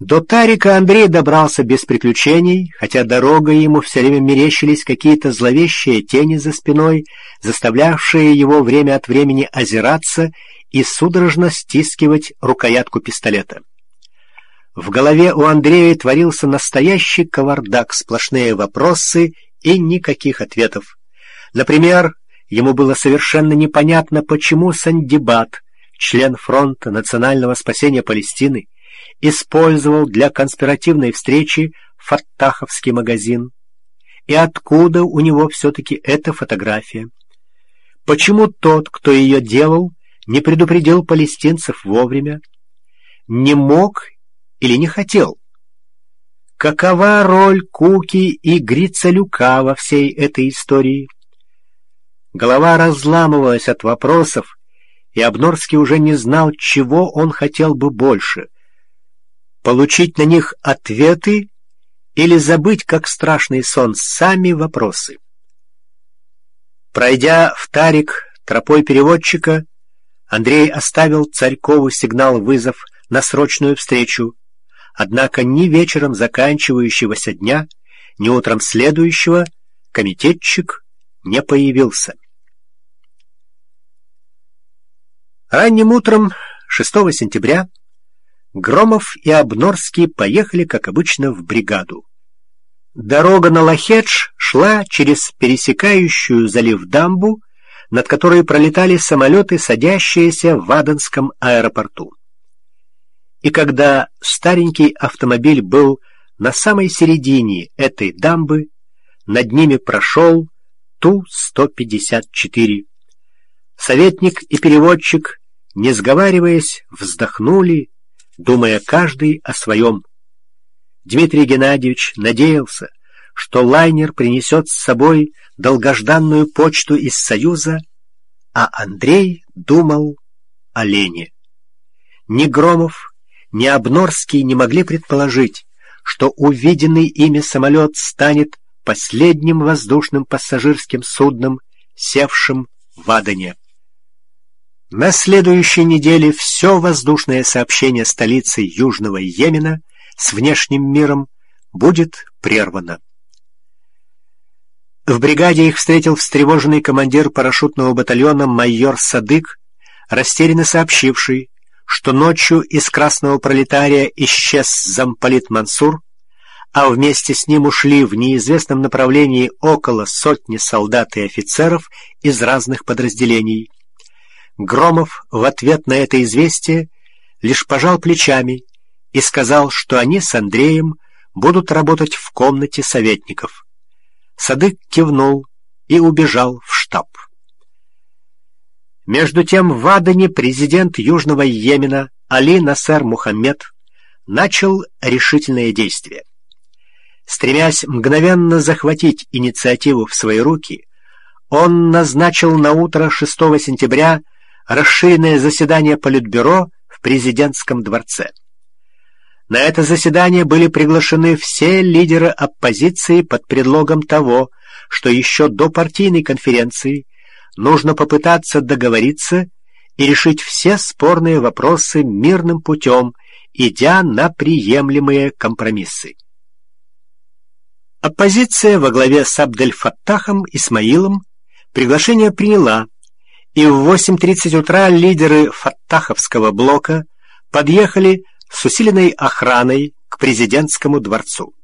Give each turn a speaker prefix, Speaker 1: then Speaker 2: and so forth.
Speaker 1: До Тарика Андрей добрался без приключений, хотя дорогой ему все время мерещились какие-то зловещие тени за спиной, заставлявшие его время от времени озираться и судорожно стискивать рукоятку пистолета. В голове у Андрея творился настоящий кавардак, сплошные вопросы и никаких ответов. Например, ему было совершенно непонятно, почему Сандибат, член фронта национального спасения Палестины, использовал для конспиративной встречи фаттаховский магазин. И откуда у него все-таки эта фотография? Почему тот, кто ее делал, не предупредил палестинцев вовремя? Не мог или не хотел? Какова роль Куки и Грицелюка во всей этой истории? Голова разламывалась от вопросов, и Обнорский уже не знал, чего он хотел бы больше — получить на них ответы или забыть, как страшный сон, сами вопросы. Пройдя в Тарик тропой переводчика, Андрей оставил Царькову сигнал-вызов на срочную встречу, однако ни вечером заканчивающегося дня, ни утром следующего комитетчик не появился. Ранним утром 6 сентября Громов и Обнорский поехали, как обычно, в бригаду. Дорога на Лахедж шла через пересекающую залив дамбу, над которой пролетали самолеты, садящиеся в Аденском аэропорту. И когда старенький автомобиль был на самой середине этой дамбы, над ними прошел Ту-154. Советник и переводчик, не сговариваясь, вздохнули, думая каждый о своем. Дмитрий Геннадьевич надеялся, что лайнер принесет с собой долгожданную почту из Союза, а Андрей думал о Лене. Ни Громов, ни Обнорский не могли предположить, что увиденный ими самолет станет последним воздушным пассажирским судном, севшим в Адене. На следующей неделе все воздушное сообщение столицы Южного Йемена с внешним миром будет прервано. В бригаде их встретил встревоженный командир парашютного батальона майор Садык, растерянно сообщивший, что ночью из Красного Пролетария исчез замполит Мансур, а вместе с ним ушли в неизвестном направлении около 100 солдат и офицеров из разных подразделений. Громов в ответ на это известие лишь пожал плечами и сказал, что они с Андреем будут работать в комнате советников. Садык кивнул и убежал в штаб. Между тем в Адене президент Южного Йемена Али Насер Мухаммед начал решительные действия. Стремясь мгновенно захватить инициативу в свои руки, он назначил на утро 6 сентября расширенное заседание Политбюро в президентском дворце. На это заседание были приглашены все лидеры оппозиции под предлогом того, что еще до партийной конференции нужно попытаться договориться и решить все спорные вопросы мирным путем, идя на приемлемые компромиссы. Оппозиция во главе с Абдель-Фаттахом Исмаилом приглашение приняла, и в 8:30 утра лидеры фаттаховского блока подъехали с усиленной охраной к президентскому дворцу.